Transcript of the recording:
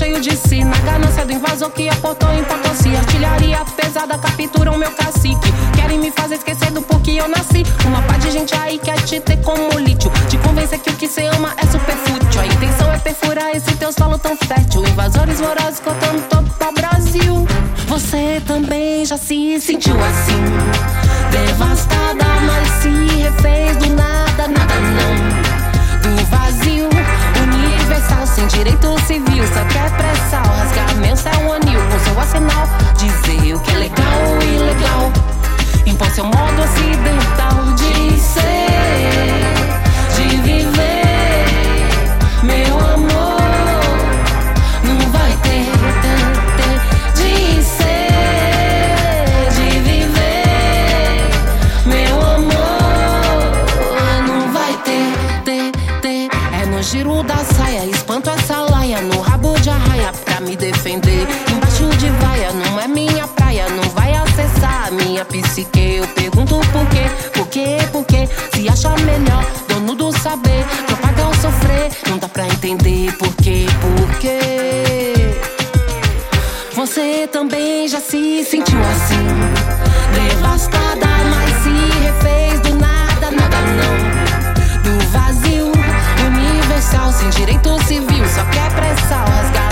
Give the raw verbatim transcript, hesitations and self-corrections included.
cheio de si. Na ganância do invasor que aportou em Potosí. Artilharia pesada capturam meu cacique. Querem me fazer esquecer do porquê eu nasci. Uma pá de gente aí quer te ter como lítio. Te convencer que o que cê ama é super fútil. A intenção é perfurar esse teu solo tão fértil. Invasores vorazes cortando todo o Brasil. Você também já se sentiu assim, devastada, mas se refez do nada, nada não. Do vazio, universal, sem direito civil. Só quer pressão, rasgar meu céu anil. Com seu arsenal, dizer o que é legal e ilegal. Impor seu modo ocidental de ser, de viver. Meu amor, não vai ter, ter, ter de ser, de viver. Meu amor, não vai ter, ter, ter. É no giro da saia, espanto essa laia, no rabo de arraia pra me defender. Embaixo de vaia, não é minha praia, não vai acessar a minha psique. Eu pergunto por quê, por quê, por quê? Se acha melhor, dono do saber, propagar o sofrer. Não dá pra entender por quê, por quê? Você também já se sentiu assim, devastada, mas se refez do nada, nada não. Do vazio, universal, sem direito civil. Só quer pressão, rasgar